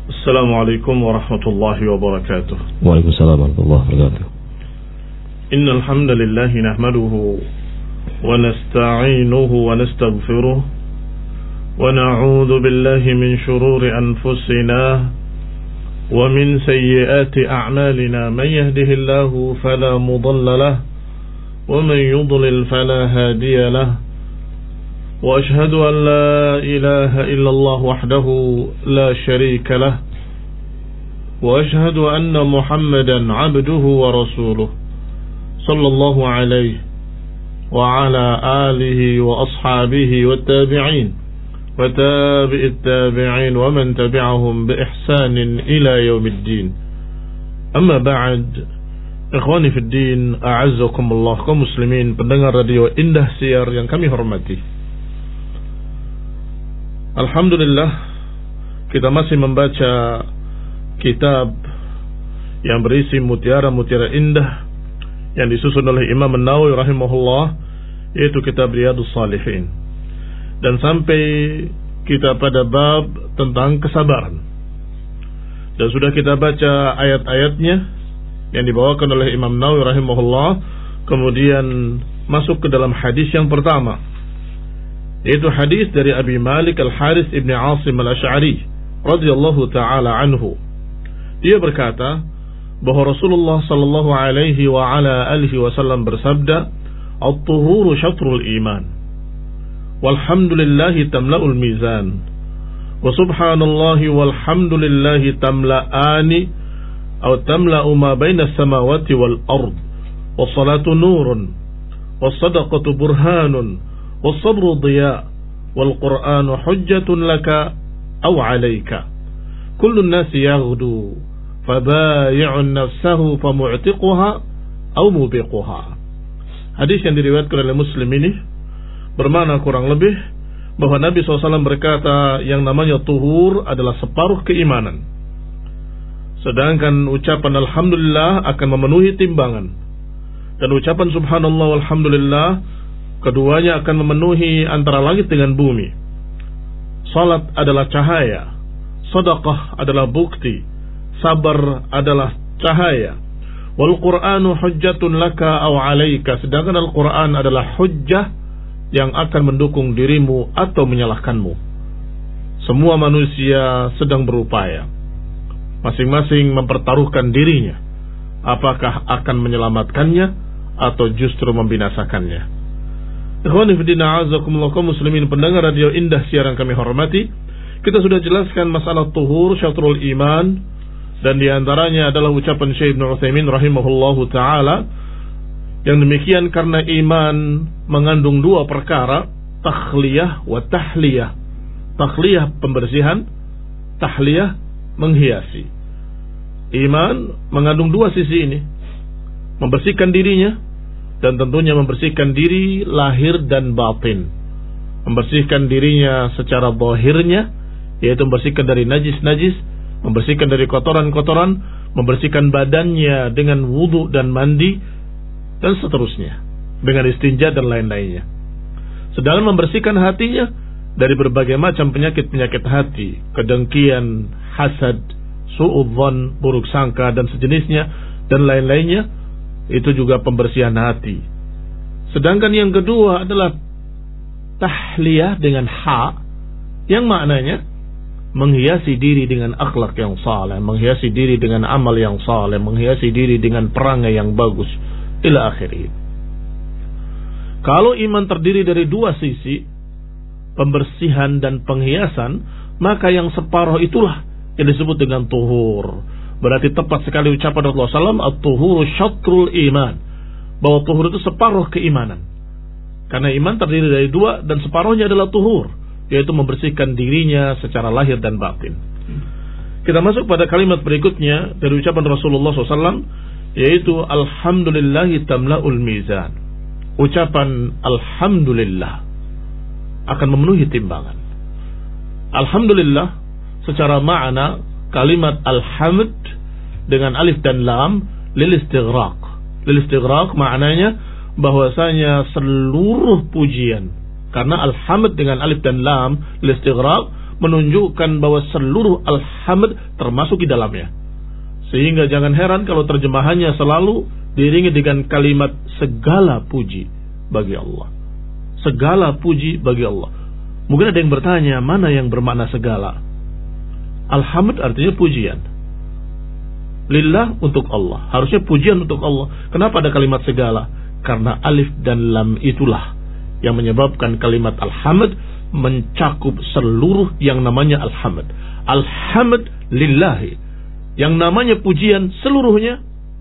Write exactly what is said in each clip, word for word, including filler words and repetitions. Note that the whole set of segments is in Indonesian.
Assalamualaikum warahmatullahi wabarakatuh. Waalaikumsalam warahmatullahi wabarakatuh. Innal hamdalillah nahmaduhu wa nasta'inuhu wa nastaghfiruh wa na'udzu billahi min shururi anfusina wa min sayyiati a'malina. Man yahdihillahu fala mudilla lahu wa man yudlil fala hadiya lahu. وأشهد أن لا إله إلا الله وحده لا شريك له وأشهد أن محمدا عبده ورسوله صلى الله عليه وعلى آله وأصحابه والتابعين وتابع التابعين ومن تبعهم بإحسان إلى يوم الدين. أما بعد, ikhwani fi din, a'azzakumullah, kaum muslimin pendengar radio Indah Siar yang kami hormati. Alhamdulillah, kita masih membaca kitab yang berisi mutiara-mutiara indah yang disusun oleh Imam An-Nawawi rahimahullah, yaitu kitab Riyadhus Shalihin. Dan sampai kita pada bab tentang kesabaran. Dan sudah kita baca ayat-ayatnya yang dibawakan oleh Imam Nawawi rahimahullah. Kemudian masuk ke dalam hadis yang pertama, yaitu hadis dari Abi Malik Al-Harith Ibn Asim Al-Ash'ari radhiyallahu ta'ala anhu. Dia berkata bahwa Rasulullah sallallahu alaihi wa ala alihi wasallam bersabda, "At-tuhuru syatrul iman, walhamdulillahi tamla'ul mizan, wa subhanallahi walhamdulillahi tamla'ani atau tamla'u ma baina as-samawati wal ard, was salatu nurun, was sadaqatu burhanun, والصبر ضياء والقرآن حجة لك أو عليك كل الناس يغدو فبايع نفسه فمعتقها أو موبقها." Hadis yang diriwayatkan oleh Muslim ini bermakna kurang lebih bahwa Nabi shallallahu alaihi wasallam berkata yang namanya tuhur adalah separuh keimanan, sedangkan ucapan Alhamdulillah akan memenuhi timbangan, dan ucapan Subhanallah walhamdulillah keduanya akan memenuhi antara langit dengan bumi. Salat adalah cahaya, sedekah adalah bukti, sabar adalah cahaya. Wal Qur'anu hujjatun laka aw 'alaika, sedangkan Al-Qur'an adalah hujjah yang akan mendukung dirimu atau menyalahkanmu. Semua manusia sedang berupaya, masing-masing mempertaruhkan dirinya, apakah akan menyelamatkannya atau justru membinasakannya. Ikhwani fi din, a'azzakumullah, kaum muslimin pendengar radio Indah Siaran kami hormati. Kita sudah jelaskan masalah tuhur syatrul iman, dan diantaranya adalah ucapan Syekh Ibnu Utsaimin rahimahullahu taala yang demikian karena iman mengandung dua perkara, takhliyah wa tahliyah. Takhliyah pembersihan, tahliyah menghiasi. Iman mengandung dua sisi ini, membersihkan dirinya dan tentunya membersihkan diri lahir dan batin. Membersihkan dirinya secara zahirnya, yaitu membersihkan dari najis-najis, membersihkan dari kotoran-kotoran, membersihkan badannya dengan wudu dan mandi, dan seterusnya, dengan istinja dan lain-lainnya. Sedangkan membersihkan hatinya dari berbagai macam penyakit-penyakit hati, kedengkian, hasad, su'udzon, buruk sangka, dan sejenisnya, dan lain-lainnya. Itu juga pembersihan hati. Sedangkan yang kedua adalah tahliyah dengan ha, yang maknanya menghiasi diri dengan akhlak yang saleh, menghiasi diri dengan amal yang saleh, menghiasi diri dengan perangai yang bagus, ila akhirih. Kalau iman terdiri dari dua sisi, pembersihan dan penghiasan, maka yang separuh itulah yang disebut dengan tuhur. Berarti tepat sekali ucapan Rasulullah shallallahu alaihi wasallam, at-tuhuru syatrul iman, bahwa tuhur itu separuh keimanan. Karena iman terdiri dari dua, dan separuhnya adalah tuhur, yaitu membersihkan dirinya secara lahir dan batin. Kita masuk pada kalimat berikutnya dari ucapan Rasulullah shallallahu alaihi wasallam, yaitu alhamdulillahi tamla'ul mizan. Ucapan alhamdulillah akan memenuhi timbangan. Alhamdulillah secara makna kalimat alhamd dengan alif dan lam lil istighraq. Lil istighraq maknanya bahwasanya seluruh pujian, karena alhamd dengan alif dan lam lil istighraq menunjukkan bahwa seluruh alhamd termasuk di dalamnya. Sehingga jangan heran kalau terjemahannya selalu diiringi dengan kalimat segala puji bagi Allah. Segala puji bagi Allah. Mungkin ada yang bertanya, mana yang bermakna segala? Alhamd artinya pujian. Lillah untuk Allah. Harusnya pujian untuk Allah. Kenapa ada kalimat segala? Karena alif dan lam itulah yang menyebabkan kalimat alhamd mencakup seluruh yang namanya alhamd. Alhamd lillahi. Yang namanya pujian seluruhnya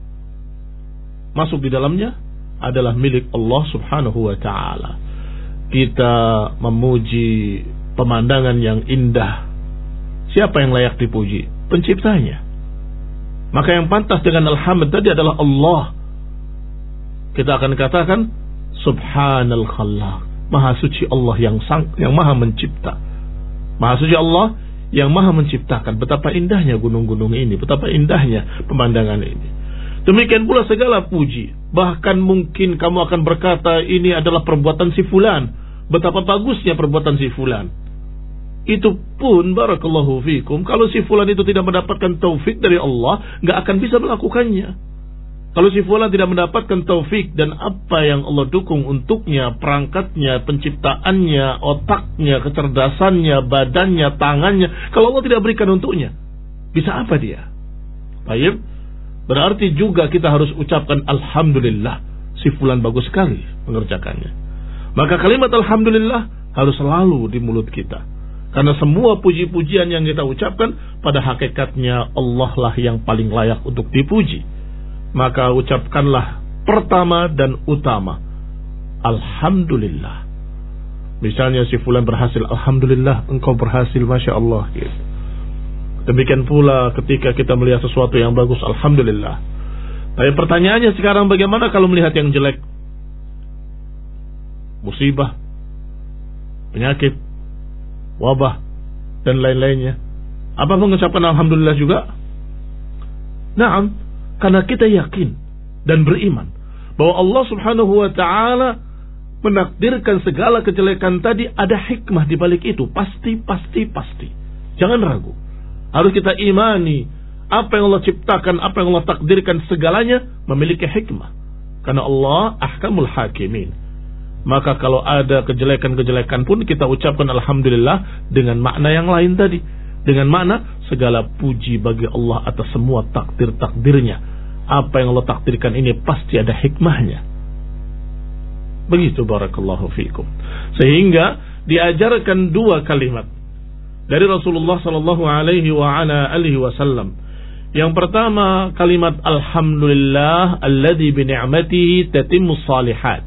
masuk di dalamnya adalah milik Allah subhanahu wa ta'ala. Kita memuji pemandangan yang indah. Siapa yang layak dipuji? Penciptanya. Maka yang pantas dengan alhamd tadi adalah Allah. Kita akan katakan subhanal khallaq. Maha suci Allah yang sang, yang maha mencipta. Maha suci Allah yang maha menciptakan. Betapa indahnya gunung-gunung ini, betapa indahnya pemandangan ini. Demikian pula segala puji. Bahkan mungkin kamu akan berkata ini adalah perbuatan si fulan. Betapa bagusnya perbuatan si fulan. Itu pun barakallahu fikum, kalau si fulan itu tidak mendapatkan taufik dari Allah, gak akan bisa melakukannya. Kalau si fulan tidak mendapatkan taufik dan apa yang Allah dukung untuknya, perangkatnya, penciptaannya, otaknya, kecerdasannya, badannya, tangannya, kalau Allah tidak berikan untuknya, bisa apa dia? Baik, berarti juga kita harus ucapkan alhamdulillah, si fulan bagus sekali mengerjakannya. Maka kalimat alhamdulillah harus selalu di mulut kita. Karena semua puji-pujian yang kita ucapkan pada hakikatnya Allah lah yang paling layak untuk dipuji. Maka ucapkanlah pertama dan utama alhamdulillah. Misalnya si fulan berhasil, alhamdulillah engkau berhasil, masya Allah gitu. Demikian pula ketika kita melihat sesuatu yang bagus, alhamdulillah. Tapi pertanyaannya sekarang, bagaimana kalau melihat yang jelek? Musibah, penyakit, wabah, dan lain-lainnya. Apa mengucapkan alhamdulillah juga? Naam. Karena kita yakin dan beriman bahwa Allah subhanahu wa ta'ala menakdirkan segala kejelekan tadi, ada hikmah di balik itu. Pasti, pasti, pasti. Jangan ragu. Harus kita imani apa yang Allah ciptakan, apa yang Allah takdirkan, segalanya memiliki hikmah. Karena Allah ahkamul hakimin. Maka kalau ada kejelekan-kejelekan pun kita ucapkan alhamdulillah dengan makna yang lain tadi. Dengan makna segala puji bagi Allah atas semua takdir-takdirnya. Apa yang Allah takdirkan ini pasti ada hikmahnya. Begitu barakallahu fikum. Sehingga diajarkan dua kalimat dari Rasulullah sallallahu alaihi wa ala alihi wasallam. Yang pertama kalimat alhamdulillah alladzi bi ni'matihi tatimmus shalihat.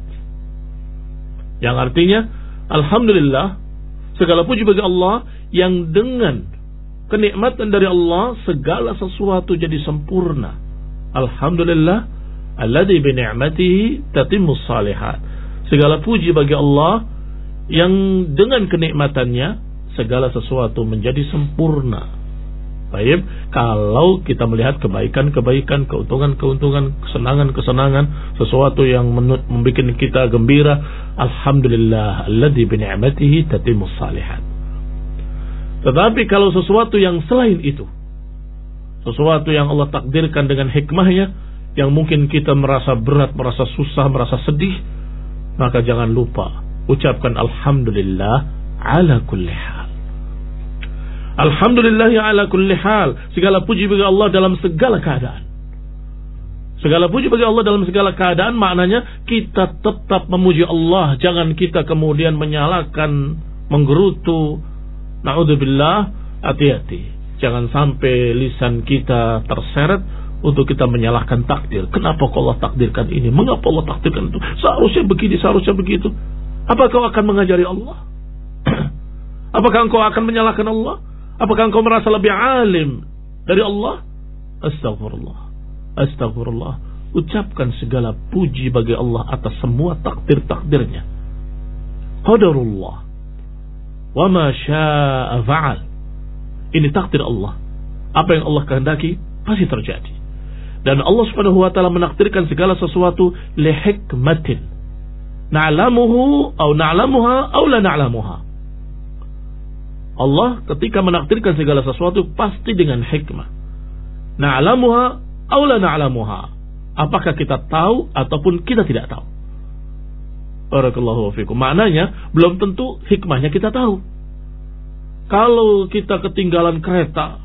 Yang artinya alhamdulillah, segala puji bagi Allah yang dengan kenikmatan dari Allah segala sesuatu jadi sempurna. Alhamdulillah alladzi bi ni'matihi tatimmus shalihat. Segala puji bagi Allah yang dengan kenikmatannya segala sesuatu menjadi sempurna. Baik, kalau kita melihat kebaikan-kebaikan, keuntungan-keuntungan, kesenangan-kesenangan, sesuatu yang membuat kita gembira, alhamdulillah alladzi bi ni'matihi tatimmus shalihat. Tetapi kalau sesuatu yang selain itu, sesuatu yang Allah takdirkan dengan hikmahnya, yang mungkin kita merasa berat, merasa susah, merasa sedih, maka jangan lupa ucapkan alhamdulillah ala kulli hal. Alhamdulillah ala kulli hal. Segala puji bagi Allah dalam segala keadaan. Segala puji bagi Allah dalam segala keadaan maknanya kita tetap memuji Allah. Jangan kita kemudian menyalahkan, menggerutu. Na'udzubillah, hati-hati. Jangan sampai lisan kita terseret untuk kita menyalahkan takdir. Kenapa kau Allah takdirkan ini? Mengapa Allah takdirkan itu? Seharusnya begini, seharusnya begitu. Apakah kau akan mengajari Allah? Apakah engkau akan menyalahkan Allah? Apakah engkau merasa lebih alim dari Allah? Astagfirullah. Astagfirullah. Ucapkan segala puji bagi Allah atas semua takdir-takdirnya. Qadarullah. Wa ma syaa fa'al. Ini takdir Allah. Apa yang Allah kehendaki pasti terjadi. Dan Allah Subhanahu wa taala menakdirkan segala sesuatu li hikmatin. Na'lamuhu aw na'lamuha aw la na'lamuha. Allah ketika menakdirkan segala sesuatu pasti dengan hikmah. Na'lamuha aw la na'lamuha. Apakah kita tahu ataupun kita tidak tahu. Barakallahu fikum. Maknanya belum tentu hikmahnya kita tahu. Kalau kita ketinggalan kereta,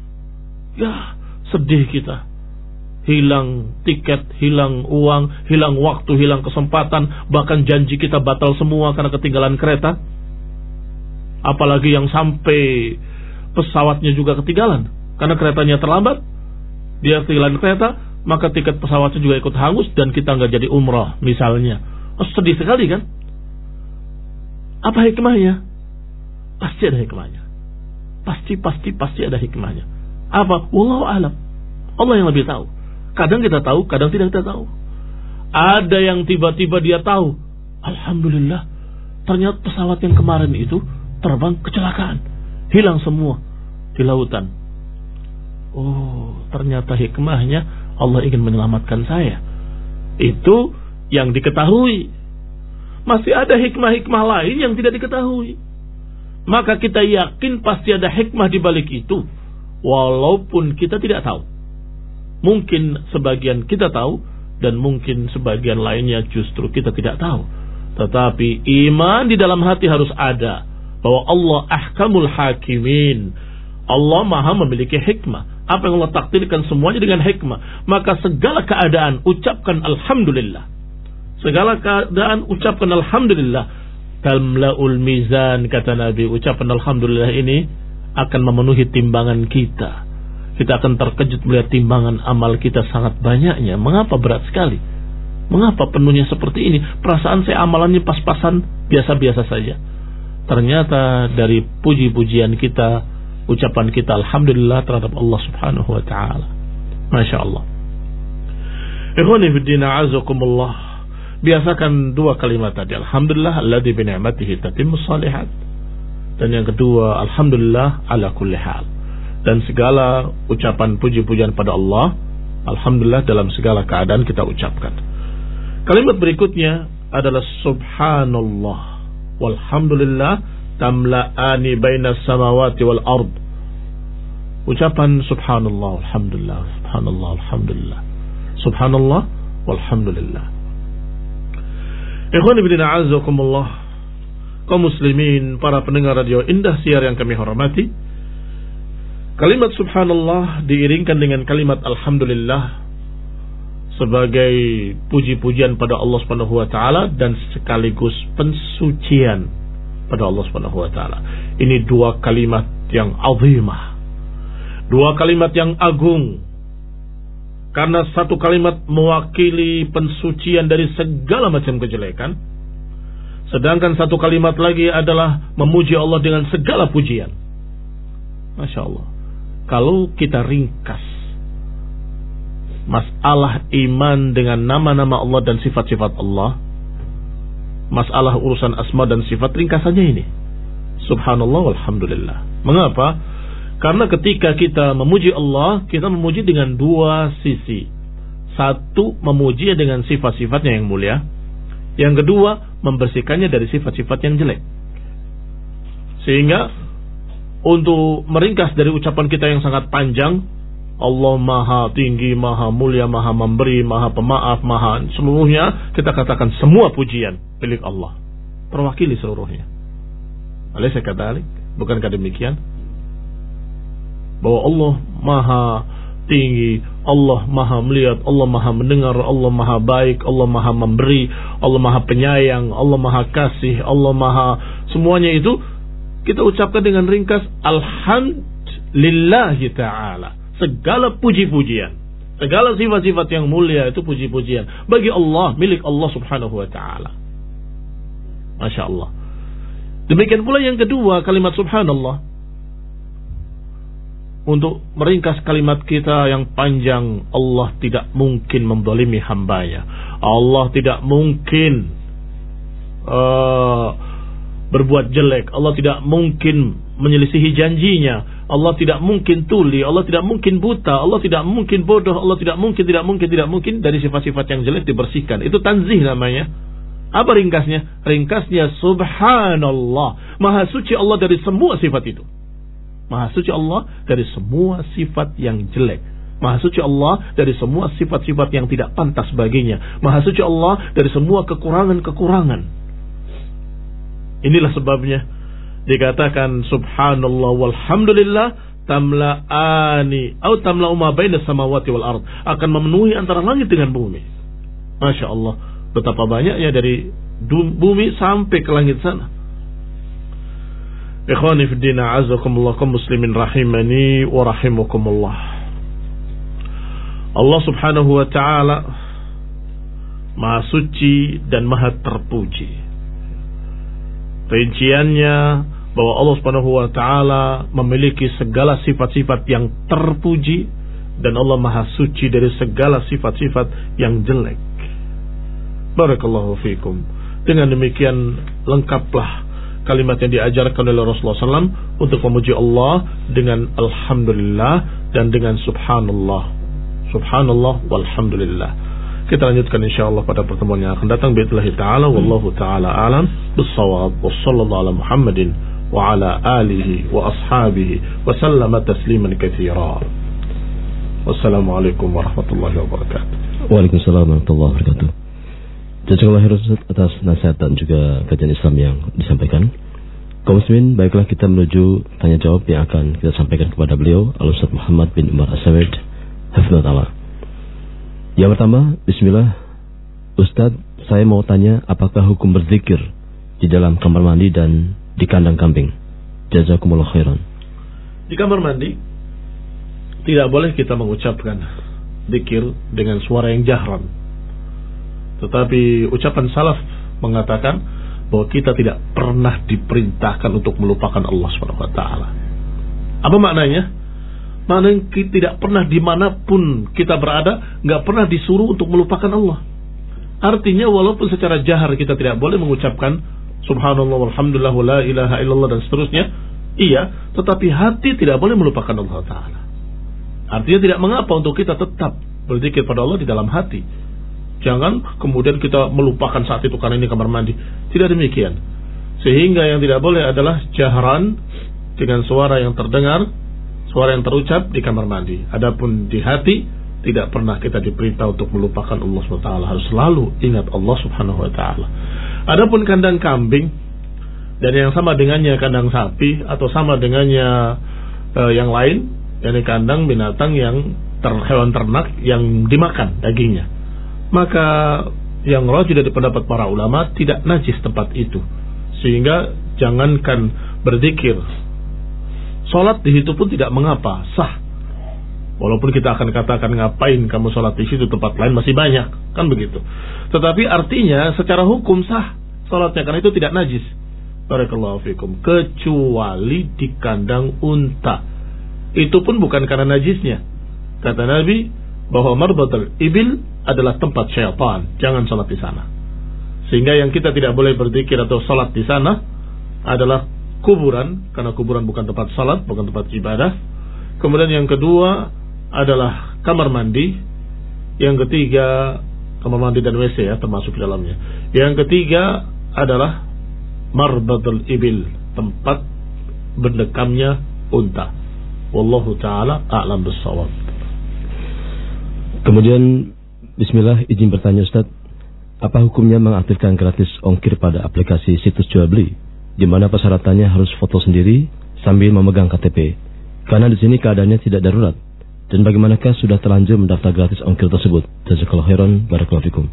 ya sedih kita. Hilang tiket, hilang uang, hilang waktu, hilang kesempatan, bahkan janji kita batal semua karena ketinggalan kereta. Apalagi yang sampai pesawatnya juga ketinggalan karena keretanya terlambat, dia ketinggalan kereta, maka tiket pesawatnya juga ikut hangus dan kita nggak jadi umrah misalnya. Oh, sedih sekali kan? Apa hikmahnya? Pasti ada hikmahnya. Pasti, pasti, pasti ada hikmahnya. Apa? Wallahu a'lam. Allah yang lebih tahu. Kadang kita tahu, kadang tidak kita tahu. Ada yang tiba-tiba dia tahu, alhamdulillah, ternyata pesawat yang kemarin itu terbang kecelakaan, hilang semua di lautan. Oh, ternyata hikmahnya Allah ingin menyelamatkan saya. Itu yang diketahui. Masih ada hikmah-hikmah lain yang tidak diketahui. Maka kita yakin pasti ada hikmah di balik itu, walaupun kita tidak tahu. Mungkin sebagian kita tahu dan mungkin sebagian lainnya justru kita tidak tahu. Tetapi iman di dalam hati harus ada bahwa Allah ahkamul hakimin. Allah maha memiliki hikmah. Apa yang Allah takdirkan semuanya dengan hikmah. Maka segala keadaan ucapkan alhamdulillah. Segala keadaan ucapkan alhamdulillah. Tamla'ul mizan, kata Nabi. Ucapan alhamdulillah ini akan memenuhi timbangan kita. Kita akan terkejut melihat timbangan amal kita sangat banyaknya. Mengapa berat sekali? Mengapa penuhnya seperti ini? Perasaan saya amalannya pas-pasan, biasa-biasa saja. Ternyata dari puji-pujian kita, ucapan kita alhamdulillah terhadap Allah Subhanahu wa taala. Masya Allah. Ikhwani fiddin a'azakumullah. Biasakan dua kalimat tadi, alhamdulillah alladzi bi ni'matihi tatimmus shalihat. Dan yang kedua, alhamdulillah ala kulli hal. Dan segala ucapan puji-pujian pada Allah, alhamdulillah dalam segala keadaan kita ucapkan. Kalimat berikutnya adalah subhanallah walhamdulillah tamla'ani bainas samawati wal ard. Ucapan subhanallah alhamdulillah, subhanallah alhamdulillah, subhanallah walhamdulillah. Ikhwan fillah a'azzakumullah, kaum muslimin, para pendengar radio Indah Siar yang kami hormati, kalimat subhanallah diiringkan dengan kalimat alhamdulillah sebagai puji-pujian pada Allah Subhanahu wa taala dan sekaligus pensucian pada Allah Subhanahu wa taala. Ini dua kalimat yang azimah. Dua kalimat yang agung. Karena satu kalimat mewakili pensucian dari segala macam kejelekan, sedangkan satu kalimat lagi adalah memuji Allah dengan segala pujian. Masya Allah. Kalau kita ringkas masalah iman dengan nama-nama Allah dan sifat-sifat Allah, masalah urusan asma dan sifat, ringkasannya ini subhanallah walhamdulillah. Mengapa? Karena ketika kita memuji Allah, kita memuji dengan dua sisi. Satu, memuji dengan sifat-sifatnya yang mulia. Yang kedua, membersihkannya dari sifat-sifat yang jelek. Sehingga untuk meringkas dari ucapan kita yang sangat panjang, Allah maha tinggi, maha mulia, maha memberi, maha pemaaf, maha seluruhnya, kita katakan semua pujian milik Allah, terwakili seluruhnya. Alaysa kadzalik? Bukankah demikian? Bahwa Allah maha tinggi, Allah maha melihat, Allah maha mendengar, Allah maha baik, Allah maha memberi, Allah maha penyayang, Allah maha kasih, Allah maha semuanya itu kita ucapkan dengan ringkas alhamdulillahi ta'ala. Segala puji-pujian, segala sifat-sifat yang mulia itu puji-pujian bagi Allah, milik Allah Subhanahu wa ta'ala. Masya Allah. Demikian pula yang kedua, kalimat subhanallah. Untuk meringkas kalimat kita yang panjang, Allah tidak mungkin menzalimi hambanya. Allah tidak mungkin uh, berbuat jelek. Allah tidak mungkin menyelisihi janjinya. Allah tidak mungkin tuli, Allah tidak mungkin buta, Allah tidak mungkin bodoh, Allah tidak mungkin, tidak mungkin, tidak mungkin dari sifat-sifat yang jelek dibersihkan. Itu tanzih namanya. Apa ringkasnya? Ringkasnya subhanallah. Maha suci Allah dari semua sifat itu. Maha suci Allah dari semua sifat yang jelek. Maha suci Allah dari semua sifat-sifat yang tidak pantas baginya. Maha suci Allah dari semua kekurangan-kekurangan. Inilah sebabnya dikatakan subhanallah walhamdulillah tamla'ani atau tamla'u ma baina samawati wal ard, akan memenuhi antara langit dengan bumi. Masya Allah, betapa banyaknya dari bumi sampai ke langit sana. Ikhwani fi din, a'azzakumullah, kaum muslimin rahimani wa rahimakumullah. Allah subhanahu wa ta'ala maha suci dan maha terpuji. Rinciannya bahwa Allah subhanahu wa ta'ala memiliki segala sifat-sifat yang terpuji, dan Allah maha suci dari segala sifat-sifat yang jelek. Barakallahu fikum. Dengan demikian lengkaplah kalimat yang diajarkan oleh Rasulullah shallallahu alaihi wasallam untuk memuji Allah dengan alhamdulillah dan dengan subhanallah. Subhanallah walhamdulillah. Kita lanjutkan insyaallah pada pertemuan yang akan datang billahi taala, wallahu taala alam bis-shawab. Wassallallahu ala Muhammadin wa ala alihi wa ashabihi wa sallama tasliman katsira. Wassalamualaikum warahmatullahi wabarakatuh. Waalaikumsalam warahmatullahi wabarakatuh. Jazakallahu khairan atas nasihat dan juga kajian Islam yang disampaikan. Kaum muslimin, baiklah kita menuju tanya jawab yang akan kita sampaikan kepada beliau, Al-Ustaz Muhammad bin Umar As-Samid hafizahullah. Yang pertama, bismillah. Ustaz, saya mau tanya, apakah hukum berzikir di dalam kamar mandi dan di kandang kambing? Jazakumullah khairan. Di kamar mandi tidak boleh kita mengucapkan zikir dengan suara yang jahran. Tetapi ucapan salaf mengatakan bahwa kita tidak pernah diperintahkan untuk melupakan Allah subhanahu wa taala. Apa maknanya? Maknanya kita tidak pernah dimanapun kita berada, nggak pernah disuruh untuk melupakan Allah. Artinya walaupun secara jahar kita tidak boleh mengucapkan subhanallah walhamdulillah wa la ilaha illallah dan seterusnya, iya, tetapi hati tidak boleh melupakan Allah Ta'ala. Artinya tidak mengapa untuk kita tetap berzikir pada Allah di dalam hati. Jangan kemudian kita melupakan saat itu karena ini kamar mandi. Tidak demikian. Sehingga yang tidak boleh adalah jahran dengan suara yang terdengar, suara yang terucap di kamar mandi. Adapun di hati, tidak pernah kita diperintah untuk melupakan Allah subhanahu wa taala. Harus selalu ingat Allah subhanahu wa taala. Adapun kandang kambing dan yang sama dengannya kandang sapi atau sama dengannya uh, yang lain, yakni kandang binatang yang ter, hewan ternak yang dimakan dagingnya, maka yang rajih dari pendapat para ulama tidak najis tempat itu. Sehingga jangankan berzikir, sholat di situ pun tidak mengapa, sah. Walaupun kita akan katakan ngapain kamu sholat di situ, tempat lain masih banyak, kan begitu. Tetapi artinya secara hukum sah sholatnya, karena itu tidak najis. Barakallahu fikum. Kecuali di kandang unta, itu pun bukan karena najisnya. Kata Nabi bahwa marbatul ibil adalah tempat syaitan, jangan sholat di sana. Sehingga yang kita tidak boleh berzikir atau sholat di sana adalah kuburan, karena kuburan bukan tempat sholat, bukan tempat ibadah. Kemudian yang kedua adalah kamar mandi. Yang ketiga, kamar mandi dan W C ya termasuk di dalamnya. Yang ketiga adalah marbatul ibil, tempat berdekamnya unta. Wallahu ta'ala a'lam bis-shawab. Kemudian bismillah, izin bertanya Ustaz, apa hukumnya mengaktifkan gratis ongkir pada aplikasi situs jual beli, di mana persyaratannya harus foto sendiri sambil memegang K T P? Karena di sini keadaannya tidak darurat. Dan bagaimanakah sudah terlanjur mendaftar gratis ongkir tersebut? Jazakallahu khairan, barakallahu fikum.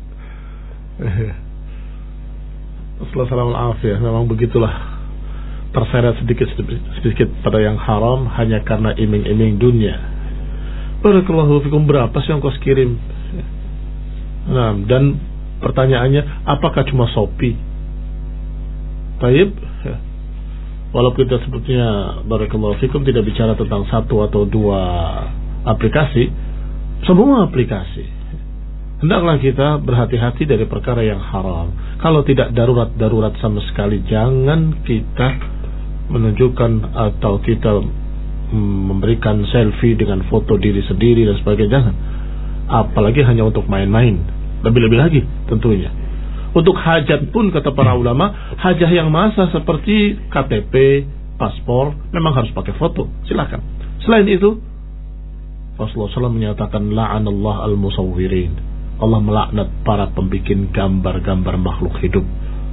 Assalamualaikum warahmatullahi. Memang begitulah, terseret sedikit sedikit pada yang haram hanya karena iming-iming dunia. Barakallahu fikum. Berapa sih ongkos kirim? Nah, dan pertanyaannya, apakah cuma Shopee? Taib, ya. Walaupun kita sebutnya barakallahu fikum tidak bicara tentang satu atau dua aplikasi, semua aplikasi. Hendaklah kita berhati-hati dari perkara yang haram. Kalau tidak darurat-darurat sama sekali, jangan kita menunjukkan atau kita memberikan selfie dengan foto diri sendiri dan sebagainya. Jangan. Apalagi hanya untuk main-main. Lebih-lebih lagi tentunya. Untuk hajat pun kata para ulama, hajah yang masa seperti K T P, paspor, memang harus pakai foto. Silakan. Selain itu, Rasulullah shallallahu alaihi wasallam menyatakan la'anallah al-musawwirin. Allah melaknat para pembikin gambar-gambar makhluk hidup.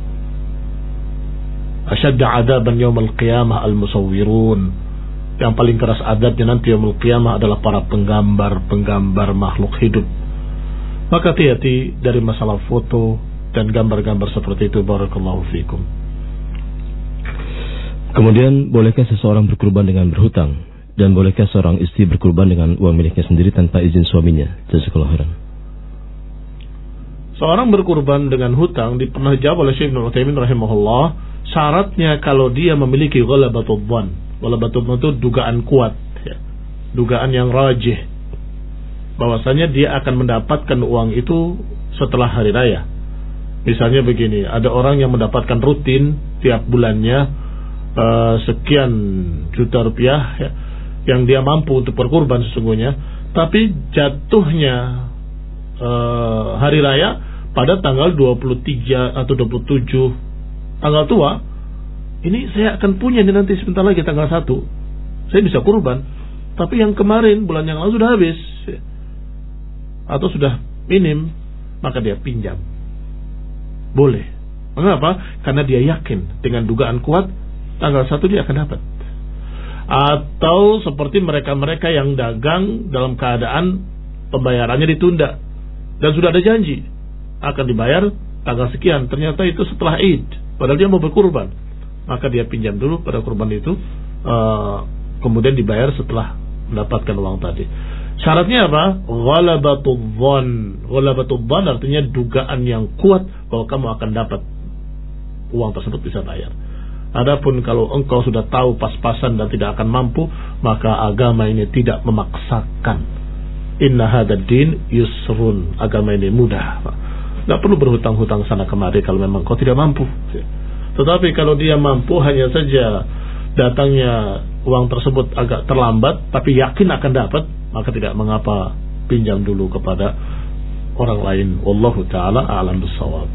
Asyadda adaban yaumil qiyamah al-musawwirun. Yang paling keras adabnya nanti yaumil qiyamah adalah para penggambar-penggambar makhluk hidup. Maka hati-hati dari masalah foto dan gambar-gambar seperti itu. Barakallahu fikum. Kemudian, bolehkah seseorang berkurban dengan berhutang? Dan bolehkah seorang istri berkurban dengan uang miliknya sendiri tanpa izin suaminya? Jazakallahu khairan. Seorang berkurban dengan hutang pernah dijawab oleh Syekh Ibnu Utsaimin rahimahullah, syaratnya kalau dia memiliki ghalabatul dhann. Ghalabatul dhann itu dugaan kuat, ya. Dugaan yang rajih, bahwasanya dia akan mendapatkan uang itu setelah hari raya. Misalnya begini, ada orang yang mendapatkan rutin tiap bulannya uh, sekian juta rupiah, ya, yang dia mampu untuk berkurban sesungguhnya, tapi jatuhnya uh, hari raya pada tanggal dua puluh tiga atau dua puluh tujuh, tanggal tua, ini saya akan punya ini nanti sebentar lagi tanggal satu, saya bisa kurban, tapi yang kemarin bulan yang lalu sudah habis atau sudah minim, maka dia pinjam. Boleh. Mengapa? Karena dia yakin dengan dugaan kuat tanggal satu dia akan dapat. Atau seperti mereka-mereka yang dagang dalam keadaan pembayarannya ditunda dan sudah ada janji akan dibayar tanggal sekian, ternyata itu setelah Id, padahal dia mau berkurban, maka dia pinjam dulu pada kurban itu, uh, kemudian dibayar setelah mendapatkan uang tadi. Syaratnya apa? Ghalabatul dhann. Ghalabatul dhann artinya dugaan yang kuat bahwa kamu akan dapat uang tersebut, bisa bayar. Adapun kalau engkau sudah tahu pas-pasan dan tidak akan mampu, maka agama ini tidak memaksakan. Inna hadzal din yusrun. Agama ini mudah. Tidak perlu berhutang-hutang sana kemari kalau memang kau tidak mampu. Tetapi kalau dia mampu, hanya saja datangnya uang tersebut agak terlambat, tapi yakin akan dapat, maka tidak mengapa pinjam dulu kepada orang lain. Wallahu ta'ala a'lam bissawab.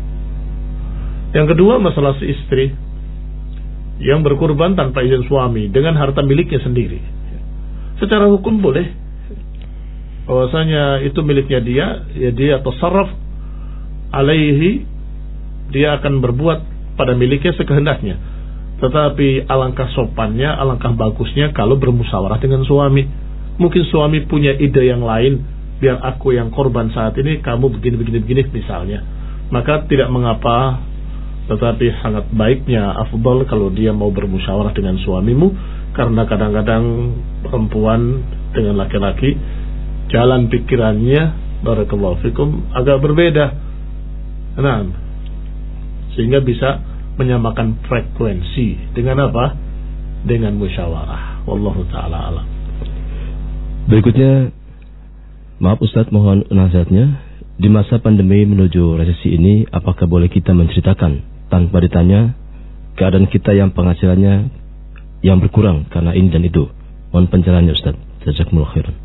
Yang kedua, masalah si istri yang berkurban tanpa izin suami dengan harta miliknya sendiri. Secara hukum boleh, bahwasanya itu miliknya dia, ya dia tasarruf alaihi, dia akan berbuat pada miliknya sekehendaknya. Tetapi alangkah sopannya, alangkah bagusnya kalau bermusyawarah dengan suami. Mungkin suami punya ide yang lain, biar aku yang korban saat ini, kamu begini-begini-begini misalnya. Maka tidak mengapa, tetapi sangat baiknya, afdal kalau dia mau bermusyawarah dengan suamimu, karena kadang-kadang perempuan dengan laki-laki jalan pikirannya, barakallahu fikum, agak berbeda. Nah, sehingga bisa menyamakan frekuensi dengan apa? Dengan musyawarah. Wallahu ta'ala alam. Berikutnya, maaf Ustadz, mohon nasihatnya. Di masa pandemi menuju resesi ini, apakah boleh kita menceritakan tanpa ditanya keadaan kita yang penghasilannya yang berkurang karena ini dan itu? Mohon pencerahannya Ustadz. Jazakumullah khairan.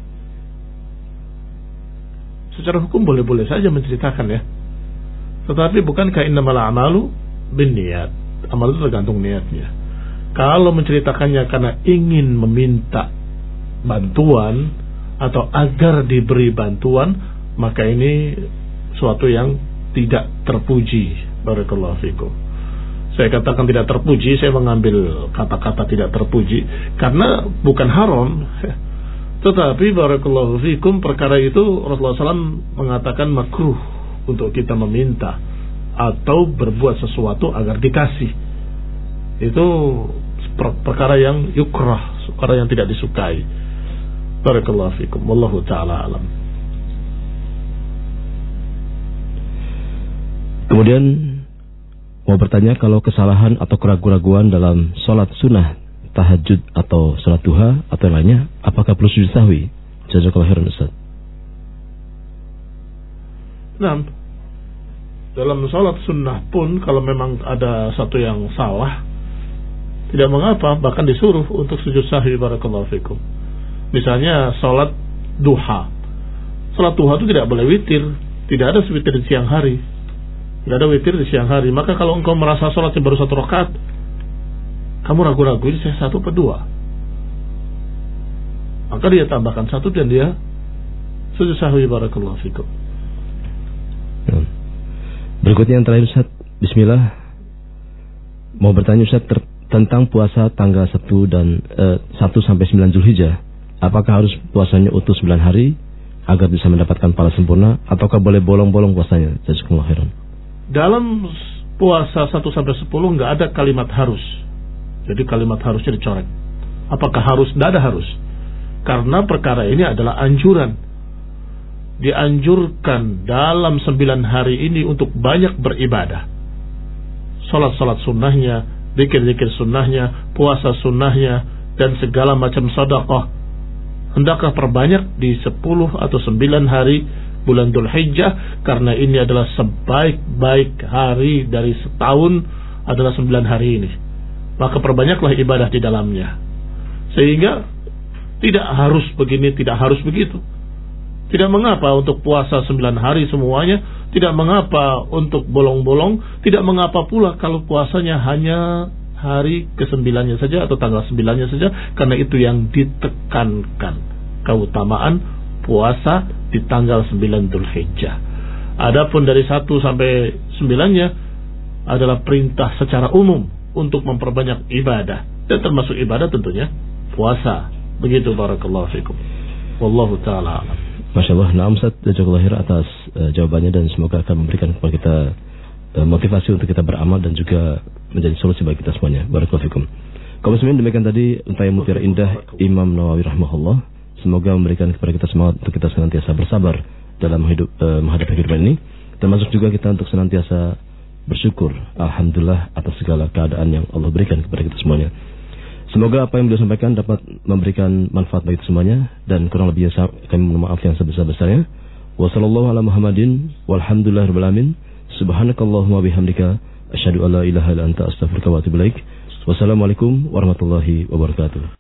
Secara hukum boleh-boleh saja menceritakan, ya. Tetapi bukankah innamal a'malu binniyat? Amal itu tergantung niatnya. Kalau menceritakannya karena ingin meminta bantuan atau agar diberi bantuan, maka ini suatu yang tidak terpuji. Barakallahu fikum. Saya katakan tidak terpuji, saya mengambil kata-kata tidak terpuji karena bukan haram. Tetapi barakallahu fikum, perkara itu Rasulullah shallallahu alaihi wasallam mengatakan makruh untuk kita meminta atau berbuat sesuatu agar dikasih. Itu per perkara yang yukrah, perkara yang tidak disukai. Barakallahu fikum. Wallahu ta'ala alam. Kemudian mau bertanya, kalau kesalahan atau keraguan-raguan dalam sholat sunnah, tahajud atau sholat duha atau lainnya, apakah perlu sujud sahwi? Jazakallahu khairan Ustaz. Nah, dalam sholat sunnah pun kalau memang ada satu yang salah, tidak mengapa, bahkan disuruh untuk sujud sahwi. Barakallahu fikum. Misalnya sholat duha. Sholat duha itu tidak boleh witir, tidak ada witir di siang hari. tidak ada witir di siang hari. Maka kalau engkau merasa sholatnya baru satu rakaat, kamu ragu-ragu ini saya satu atau dua, maka dia tambahkan satu dan dia sujud sahwi. Barakallahu fikum. Berikutnya yang terakhir Ustaz, bismillah, mau bertanya Ustaz ter- tentang puasa tanggal satu dan eh, satu sampai sembilan Zulhijjah. Apakah harus puasanya utuh sembilan hari agar bisa mendapatkan pahala sempurna, ataukah boleh bolong-bolong puasanya? Jazakumullah khairan. Dalam puasa satu sampai sepuluh enggak ada kalimat harus. Jadi kalimat harusnya dicoret. Apakah harus? Tidak ada harus. Karena perkara ini adalah anjuran. Dianjurkan dalam sembilan hari ini untuk banyak beribadah. Salat-salat sunnahnya, zikir-zikir sunnahnya, puasa sunnahnya, dan segala macam sedekah. Hendaklah perbanyak di sepuluh atau sembilan hari bulan Dzulhijjah, karena ini adalah sebaik-baik hari dari setahun adalah sembilan hari ini. Maka perbanyaklah ibadah di dalamnya. Sehingga tidak harus begini, tidak harus begitu. Tidak mengapa untuk puasa sembilan hari semuanya, tidak mengapa untuk bolong-bolong, tidak mengapa pula kalau puasanya hanya hari kesembilannya saja atau tanggal sembilannya saja, karena itu yang ditekankan, keutamaan puasa di tanggal sembilan Dzulhijjah. Adapun dari satu sampai sembilannya adalah perintah secara umum untuk memperbanyak ibadah, dan termasuk ibadah tentunya puasa. Begitu, barakallahu fikum. Wallahu ta'ala a'lam. Masya Allah, na'am Ustaz, jazakallahu khair atas uh, jawabannya, dan semoga akan memberikan kepada kita uh, motivasi untuk kita beramal dan juga menjadi solusi bagi kita semuanya. Barakallahu fikum. Kaum muslimin, demikian tadi untayan mutiara indah Imam Nawawi rahimahullah. Semoga memberikan kepada kita semangat untuk kita senantiasa bersabar dalam hidup uh, menghadapi kehidupan ini, termasuk juga kita untuk senantiasa bersyukur alhamdulillah atas segala keadaan yang Allah berikan kepada kita semuanya. Semoga apa yang beliau sampaikan dapat memberikan manfaat bagi kita semuanya, dan kurang lebihnya kami mohon maaf yang sebesar-besarnya. Wa sallallahu ala Muhammadin walhamdulillahirabbil alamin. Subhanakallahumma bihamdika asyhadu an la ilaha illa anta astaghfiruka wa atubu ilaik. Wassalamualaikum warahmatullahi wabarakatuh.